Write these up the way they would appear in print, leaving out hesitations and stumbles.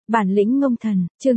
Bản lĩnh ngông thần, chương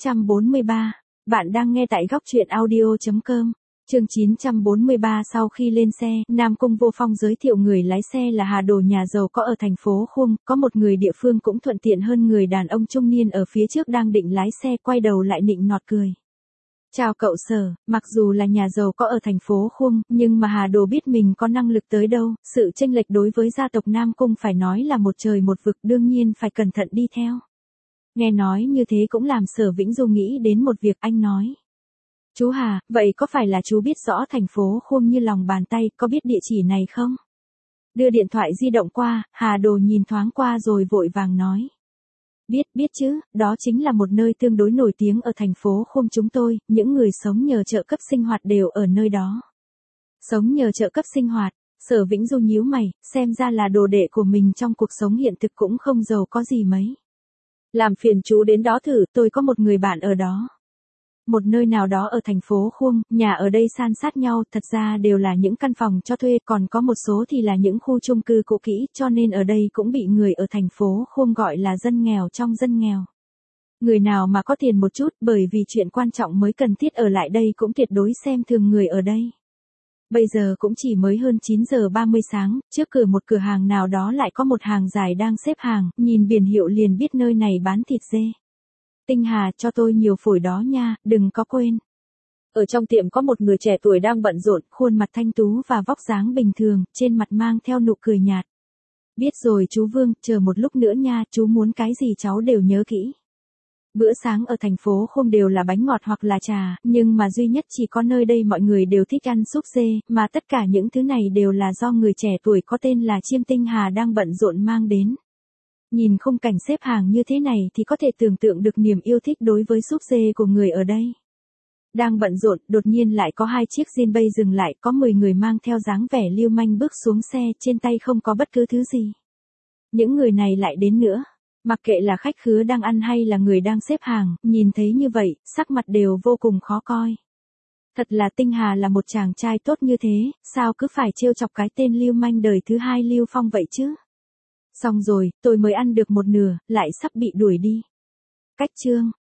943. Bạn đang nghe tại góc truyện audio.com. Chương 943. Sau khi lên xe, Nam Cung Vô Phong giới thiệu người lái xe là Hà Đồ, nhà giàu có ở thành phố Khung, có một người địa phương cũng thuận tiện hơn. Người đàn ông trung niên ở phía trước đang định lái xe, quay đầu lại nịnh nọt cười. Chào cậu Sở, mặc dù là nhà giàu có ở thành phố Khung, nhưng mà Hà Đồ biết mình có năng lực tới đâu, sự chênh lệch đối với gia tộc Nam Cung phải nói là một trời một vực, đương nhiên phải cẩn thận đi theo. Nghe nói như thế cũng làm Sở Vĩnh Du nghĩ đến một việc. Anh nói. Chú Hà, vậy có phải là chú biết rõ thành phố Khung như lòng bàn tay, có biết địa chỉ này không? Đưa điện thoại di động qua, Hà Đồ nhìn thoáng qua rồi vội vàng nói. Biết chứ, đó chính là một nơi tương đối nổi tiếng ở thành phố Khung chúng tôi, những người sống nhờ trợ cấp sinh hoạt đều ở nơi đó. Sống nhờ trợ cấp sinh hoạt, Sở Vĩnh Du nhíu mày, xem ra là đồ đệ của mình trong cuộc sống hiện thực cũng không giàu có gì mấy. Làm phiền chú đến đó thử, tôi có một người bạn ở đó. Một nơi nào đó ở thành phố Khung, nhà ở đây san sát nhau, thật ra đều là những căn phòng cho thuê, còn có một số thì là những khu chung cư cũ kỹ, cho nên ở đây cũng bị người ở thành phố Khung gọi là dân nghèo trong dân nghèo. Người nào mà có tiền một chút, bởi vì chuyện quan trọng mới cần thiết ở lại đây, cũng tuyệt đối xem thường người ở đây. Bây giờ cũng chỉ mới hơn 9 giờ 30 sáng, trước cửa một cửa hàng nào đó lại có một hàng dài đang xếp hàng, nhìn biển hiệu liền biết nơi này bán thịt dê. Tinh Hà, cho tôi nhiều phổi đó nha, đừng có quên. Ở trong tiệm có một người trẻ tuổi đang bận rộn, khuôn mặt thanh tú và vóc dáng bình thường, trên mặt mang theo nụ cười nhạt. Biết rồi chú Vương, chờ một lúc nữa nha, chú muốn cái gì cháu đều nhớ kỹ. Bữa sáng ở thành phố Khung đều là bánh ngọt hoặc là trà, nhưng mà duy nhất chỉ có nơi đây mọi người đều thích ăn súp dê, mà tất cả những thứ này đều là do người trẻ tuổi có tên là Chiêm Tinh Hà đang bận rộn mang đến. Nhìn khung cảnh xếp hàng như thế này thì có thể tưởng tượng được niềm yêu thích đối với súp dê của người ở đây. Đang bận rộn, đột nhiên lại có hai chiếc Jinbei dừng lại, có 10 người mang theo dáng vẻ lưu manh bước xuống xe, trên tay không có bất cứ thứ gì. Những người này lại đến nữa. Mặc kệ là khách khứa đang ăn hay là người đang xếp hàng, nhìn thấy như vậy, sắc mặt đều vô cùng khó coi. Thật là Tinh Hà là một chàng trai tốt như thế, sao cứ phải trêu chọc cái tên lưu manh đời thứ hai Lưu Phong vậy chứ? Xong rồi, tôi mới ăn được một nửa, lại sắp bị đuổi đi. Cách chương.